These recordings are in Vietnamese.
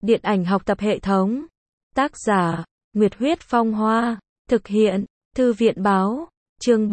Điện ảnh học tập hệ thống. Tác giả, Nguyệt Huyết Phong Hoa. Thực hiện, Thư viện Báo. Chương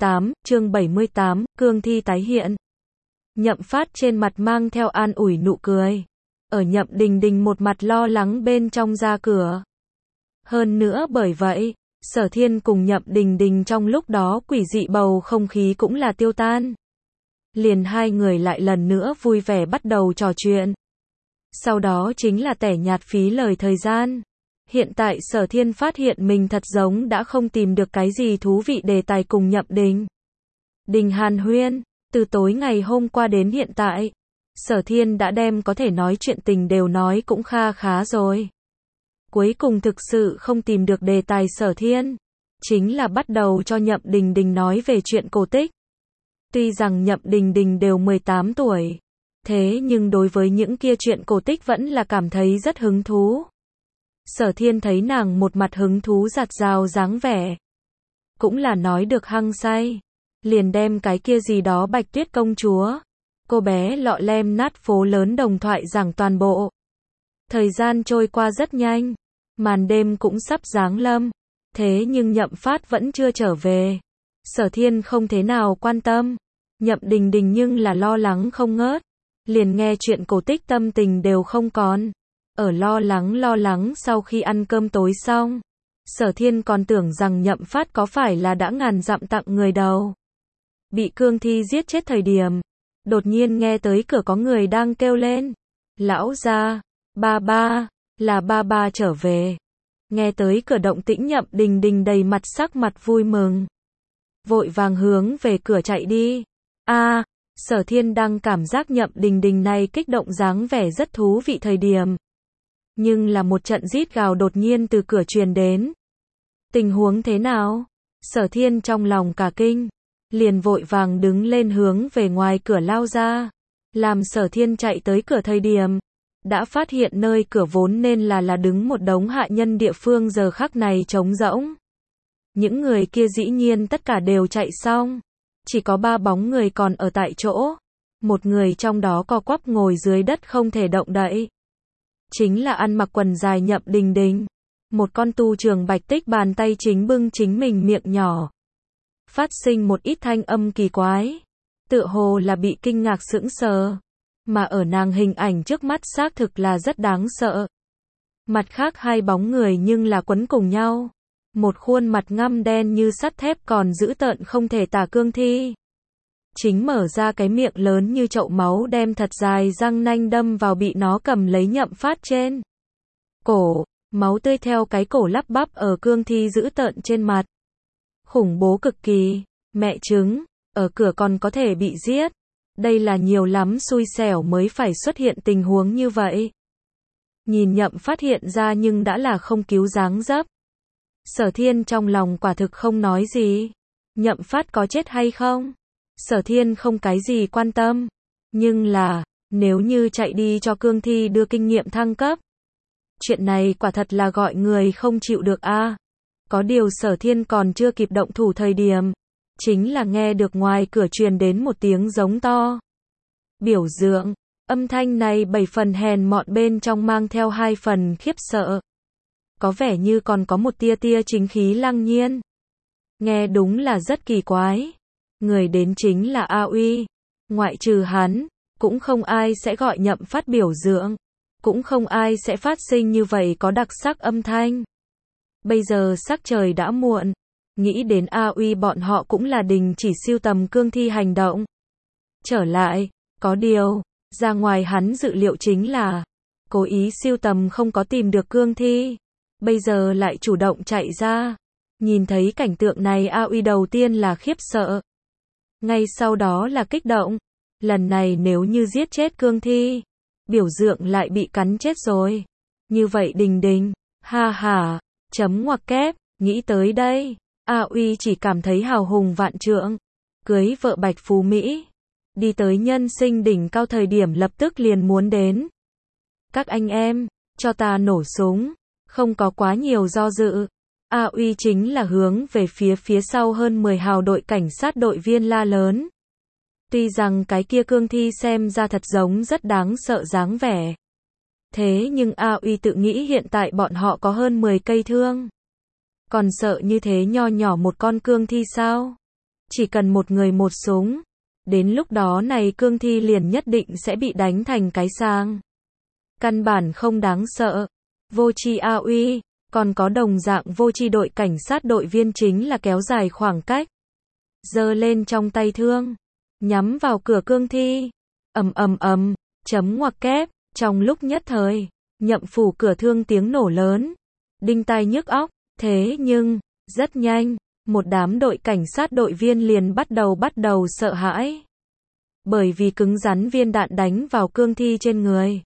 78, cương thi tái hiện. Nhậm Phát trên mặt mang theo an ủi nụ cười. Ở Nhậm Đình Đình một mặt lo lắng bên trong ra cửa. Hơn nữa bởi vậy, Sở Thiên cùng Nhậm Đình Đình trong lúc đó quỷ dị bầu không khí cũng là tiêu tan. Liền hai người lại lần nữa vui vẻ bắt đầu trò chuyện. Sau đó chính là tẻ nhạt phí lời thời gian. Hiện tại Sở Thiên phát hiện mình thật giống đã không tìm được cái gì thú vị đề tài cùng Nhậm Đình hàn huyên. Từ tối ngày hôm qua đến hiện tại, Sở Thiên đã đem có thể nói chuyện tình đều nói cũng kha khá rồi. Cuối cùng thực sự không tìm được đề tài Sở Thiên, chính là bắt đầu cho Nhậm Đình Đình nói về chuyện cổ tích. Tuy rằng Nhậm Đình Đình đều 18 tuổi, thế nhưng đối với những kia chuyện cổ tích vẫn là cảm thấy rất hứng thú. Sở Thiên thấy nàng một mặt hứng thú rạt rào dáng vẻ, cũng là nói được hăng say, liền đem cái kia gì đó Bạch Tuyết công chúa, cô bé lọ lem nát phố lớn đồng thoại giảng toàn bộ. Thời gian trôi qua rất nhanh, màn đêm cũng sắp giáng lâm, thế nhưng Nhậm Phát vẫn chưa trở về. Sở Thiên không thế nào quan tâm, Nhậm Đình Đình nhưng là lo lắng không ngớt, liền nghe chuyện cổ tích tâm tình đều không còn. Ở lo lắng sau khi ăn cơm tối xong, Sở Thiên còn tưởng rằng Nhậm Phát có phải là đã ngàn dặm tặng người đầu, bị cương thi giết chết thời điểm, đột nhiên nghe tới cửa có người đang kêu lên, lão gia, là ba ba trở về. Nghe tới cửa động tĩnh Nhậm Đình Đình đầy mặt sắc mặt vui mừng, vội vàng hướng về cửa chạy đi. Sở Thiên đang cảm giác Nhậm Đình Đình này kích động dáng vẻ rất thú vị thời điểm. Nhưng là một trận rít gào đột nhiên từ cửa truyền đến. Tình huống thế nào? Sở Thiên trong lòng cả kinh, liền vội vàng đứng lên hướng về ngoài cửa lao ra. Làm Sở Thiên chạy tới cửa thời điểm, đã phát hiện nơi cửa vốn nên là đứng một đống hạ nhân địa phương giờ khắc này trống rỗng. Những người kia dĩ nhiên tất cả đều chạy xong, chỉ có 3 bóng người còn ở tại chỗ. Một người trong đó co quắp ngồi dưới đất không thể động đậy. Chính là ăn mặc quần dài Nhậm Đình Đình. Một con tu trường bạch tích bàn tay chính bưng chính mình miệng nhỏ, phát sinh một ít thanh âm kỳ quái, tựa hồ là bị kinh ngạc sững sờ. Mà ở nàng hình ảnh trước mắt xác thực là rất đáng sợ. Mặt khác hai bóng người nhưng là quấn cùng nhau. Một khuôn mặt ngăm đen như sắt thép còn dữ tợn không thể tả cương thi. Chính mở ra cái miệng lớn như chậu máu đem thật dài răng nanh đâm vào bị nó cầm lấy Nhậm Phát trên cổ. Máu tươi theo cái cổ lắp bắp ở cương thi dữ tợn trên mặt. Khủng bố cực kỳ. Mẹ chứng, ở cửa còn có thể bị giết. Đây là nhiều lắm xui xẻo mới phải xuất hiện tình huống như vậy. Nhìn Nhậm Phát hiện ra nhưng đã là không cứu dáng dấp. Sở Thiên trong lòng quả thực không nói gì. Nhậm Phát có chết hay không? Sở Thiên không cái gì quan tâm. Nhưng là, nếu như chạy đi cho cương thi đưa kinh nghiệm thăng cấp, chuyện này quả thật là gọi người không chịu được a. Có điều Sở Thiên còn chưa kịp động thủ thời điểm, chính là nghe được ngoài cửa truyền đến một tiếng giống to. Biểu dưỡng, âm thanh này 7 phần hèn mọn bên trong mang theo 2 phần khiếp sợ. Có vẻ như còn có một tia chính khí lăng nhiên. Nghe đúng là rất kỳ quái. Người đến chính là A Uy. Ngoại trừ hắn, cũng không ai sẽ gọi Nhậm Phát biểu dưỡng. Cũng không ai sẽ phát sinh như vậy có đặc sắc âm thanh. Bây giờ sắc trời đã muộn. Nghĩ đến A Uy bọn họ cũng là đình chỉ siêu tầm cương thi hành động. Trở lại, có điều, ra ngoài hắn dự liệu chính là cố ý siêu tầm không có tìm được cương thi. Bây giờ lại chủ động chạy ra. Nhìn thấy cảnh tượng này A Uy đầu tiên là khiếp sợ. Ngay sau đó là kích động. Lần này nếu như giết chết cương thi, biểu dưỡng lại bị cắn chết rồi. Như vậy Đình Đình, ha, chấm ngoặc kép, nghĩ tới đây. A Uy chỉ cảm thấy hào hùng vạn trượng. Cưới vợ Bạch Phú Mỹ. Đi tới nhân sinh đỉnh cao thời điểm lập tức liền muốn đến. Các anh em, cho ta nổ súng. Không có quá nhiều do dự. A Uy chính là hướng về phía sau hơn 10 hào đội cảnh sát đội viên la lớn. Tuy rằng cái kia cương thi xem ra thật giống rất đáng sợ dáng vẻ. Thế nhưng A Uy tự nghĩ hiện tại bọn họ có hơn 10 cây thương. Còn sợ như thế nho nhỏ một con cương thi sao? Chỉ cần một người một súng. Đến lúc đó này cương thi liền nhất định sẽ bị đánh thành cái sang. Căn bản không đáng sợ. Vô tri A Uy, còn có đồng dạng vô tri đội cảnh sát đội viên chính là kéo dài khoảng cách. Giơ lên trong tay thương. Nhắm vào cửa cương thi. Chấm ngoặc kép. Trong lúc nhất thời, Nhậm Phủ cửa thương tiếng nổ lớn. Đinh tai nhức óc. Thế nhưng, rất nhanh, một đám đội cảnh sát đội viên liền bắt đầu sợ hãi. Bởi vì cứng rắn viên đạn đánh vào cương thi trên người.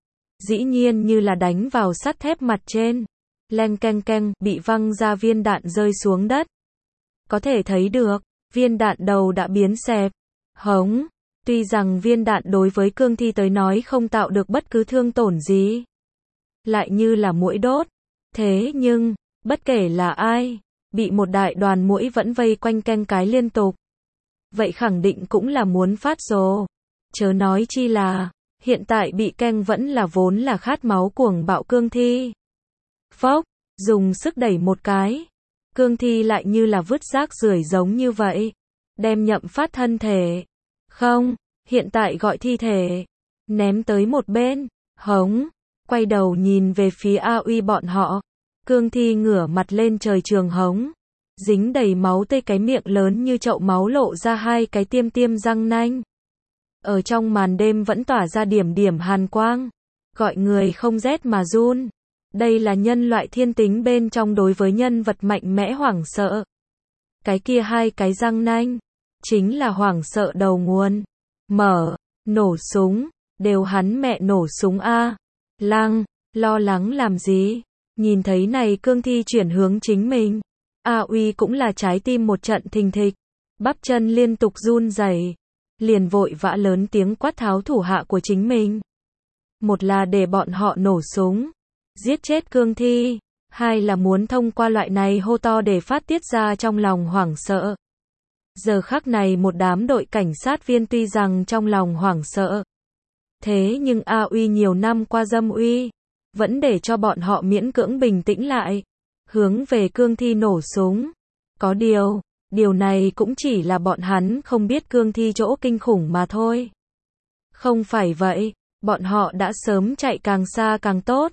Dĩ nhiên như là đánh vào sắt thép mặt trên. Leng keng keng, bị văng ra viên đạn rơi xuống đất. Có thể thấy được, viên đạn đầu đã biến xẹp. Hống, tuy rằng viên đạn đối với cương thi tới nói không tạo được bất cứ thương tổn gì. Lại như là muỗi đốt. Thế nhưng, bất kể là ai, bị một đại đoàn muỗi vẫn vây quanh keng cái liên tục. Vậy khẳng định cũng là muốn phát rồ. Chớ nói chi là, hiện tại bị keng vẫn là vốn là khát máu cuồng bạo cương thi. Phốc, dùng sức đẩy một cái. Cương thi lại như là vứt rác rưởi giống như vậy. Đem Nhậm Phát thân thể. Không, hiện tại gọi thi thể. Ném tới một bên. Hống, quay đầu nhìn về phía A Uy bọn họ. Cương thi ngửa mặt lên trời trường hống. Dính đầy máu tươi, cái miệng lớn như chậu máu lộ ra hai cái tiêm tiêm răng nanh. Ở trong màn đêm vẫn tỏa ra điểm điểm hàn quang. Gọi người không rét mà run. Đây là nhân loại thiên tính bên trong đối với nhân vật mạnh mẽ hoảng sợ. Cái kia hai cái răng nanh, chính là hoảng sợ đầu nguồn. Mở, nổ súng, đều hắn mẹ nổ súng a. Lăng, lo lắng làm gì? Nhìn thấy này cương thi chuyển hướng chính mình. A Uy cũng là trái tim một trận thình thịch. Bắp chân liên tục run rẩy. Liền vội vã lớn tiếng quát tháo thủ hạ của chính mình. Một là để bọn họ nổ súng. Giết chết cương thi. Hai là muốn thông qua loại này hô to để phát tiết ra trong lòng hoảng sợ. Giờ khắc này một đám đội cảnh sát viên tuy rằng trong lòng hoảng sợ. Thế nhưng A Uy nhiều năm qua dâm uy. Vẫn để cho bọn họ miễn cưỡng bình tĩnh lại. Hướng về cương thi nổ súng. Có điều này cũng chỉ là bọn hắn không biết cương thi chỗ kinh khủng mà thôi. Không phải vậy, bọn họ đã sớm chạy càng xa càng tốt.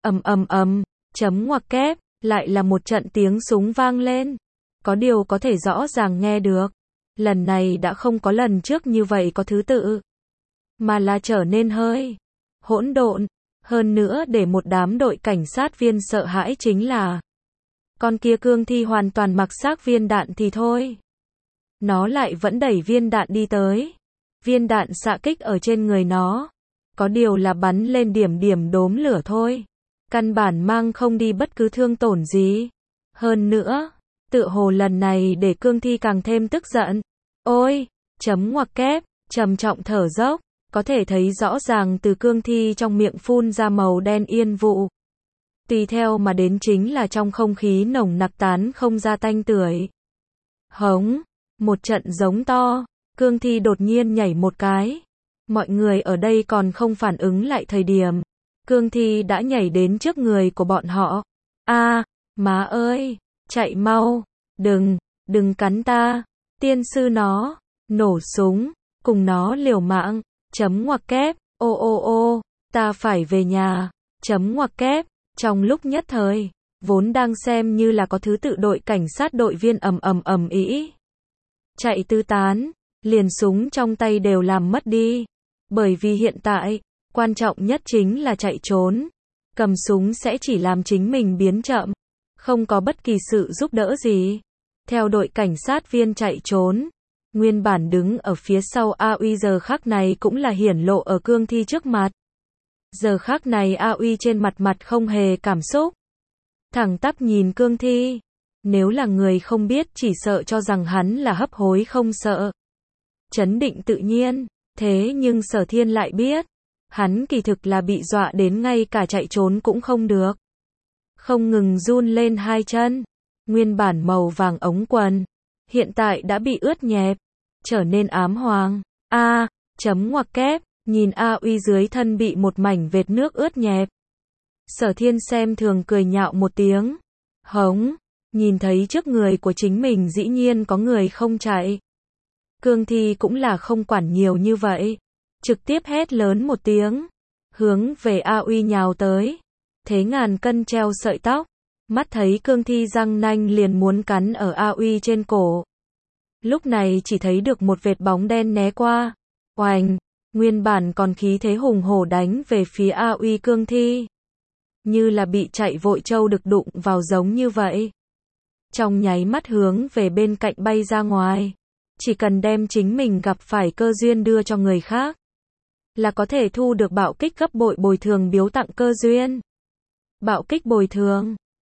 Chấm ngoặc kép, lại là một trận tiếng súng vang lên. Có điều có thể rõ ràng nghe được. Lần này đã không có lần trước như vậy có thứ tự. Mà là trở nên hơi hỗn độn. Hơn nữa để một đám đội cảnh sát viên sợ hãi chính là con kia cương thi hoàn toàn mặc xác viên đạn thì thôi. Nó lại vẫn đẩy viên đạn đi tới. Viên đạn xạ kích ở trên người nó. Có điều là bắn lên điểm điểm đốm lửa thôi. Căn bản mang không đi bất cứ thương tổn gì. Hơn nữa, tựa hồ lần này để cương thi càng thêm tức giận. Ôi, chấm ngoặc kép, trầm trọng thở dốc. Có thể thấy rõ ràng từ cương thi trong miệng phun ra màu đen yên vụ. Tùy theo mà đến chính là trong không khí nồng nặc tán không ra tanh tưởi. Hống, một trận giống to, cương thi đột nhiên nhảy một cái. Mọi người ở đây còn không phản ứng lại thời điểm. Cương thi đã nhảy đến trước người của bọn họ. A, má ơi, chạy mau, đừng cắn ta, tiên sư nó, nổ súng, cùng nó liều mạng, chấm ngoặc kép, ô, ta phải về nhà, chấm ngoặc kép, trong lúc nhất thời, vốn đang xem như là có thứ tự đội cảnh sát đội viên ầm ĩ. Chạy tứ tán, liền súng trong tay đều làm mất đi. Bởi vì hiện tại, quan trọng nhất chính là chạy trốn. Cầm súng sẽ chỉ làm chính mình biến chậm, không có bất kỳ sự giúp đỡ gì. Theo đội cảnh sát viên chạy trốn, nguyên bản đứng ở phía sau A Uy giờ khắc này cũng là hiển lộ ở cương thi trước mặt. Giờ khắc này A Uy trên mặt không hề cảm xúc. Thẳng tắp nhìn cương thi. Nếu là người không biết chỉ sợ cho rằng hắn là hấp hối không sợ. Chấn định tự nhiên. Thế nhưng Sở Thiên lại biết. Hắn kỳ thực là bị dọa đến ngay cả chạy trốn cũng không được. Không ngừng run lên hai chân. Nguyên bản màu vàng ống quần. Hiện tại đã bị ướt nhẹp. Trở nên ám hoàng. A, chấm ngoặc kép. Nhìn A Uy dưới thân bị một mảnh vệt nước ướt nhẹp. Sở Thiên xem thường cười nhạo một tiếng. Hống, nhìn thấy trước người của chính mình dĩ nhiên có người không chạy. Cương Thi cũng là không quản nhiều như vậy. Trực tiếp hét lớn một tiếng. Hướng về A Uy nhào tới. Thế ngàn cân treo sợi tóc. Mắt thấy Cương Thi răng nanh liền muốn cắn ở A Uy trên cổ. Lúc này chỉ thấy được một vệt bóng đen né qua. Oành, nguyên bản còn khí thế hùng hổ đánh về phía A Uy Cương Thi. Như là bị chạy vội trâu được đụng vào giống như vậy. Trong nháy mắt hướng về bên cạnh bay ra ngoài. Chỉ cần đem chính mình gặp phải cơ duyên đưa cho người khác. Là có thể thu được bạo kích gấp bội bồi thường biếu tặng cơ duyên. Bạo kích bồi thường.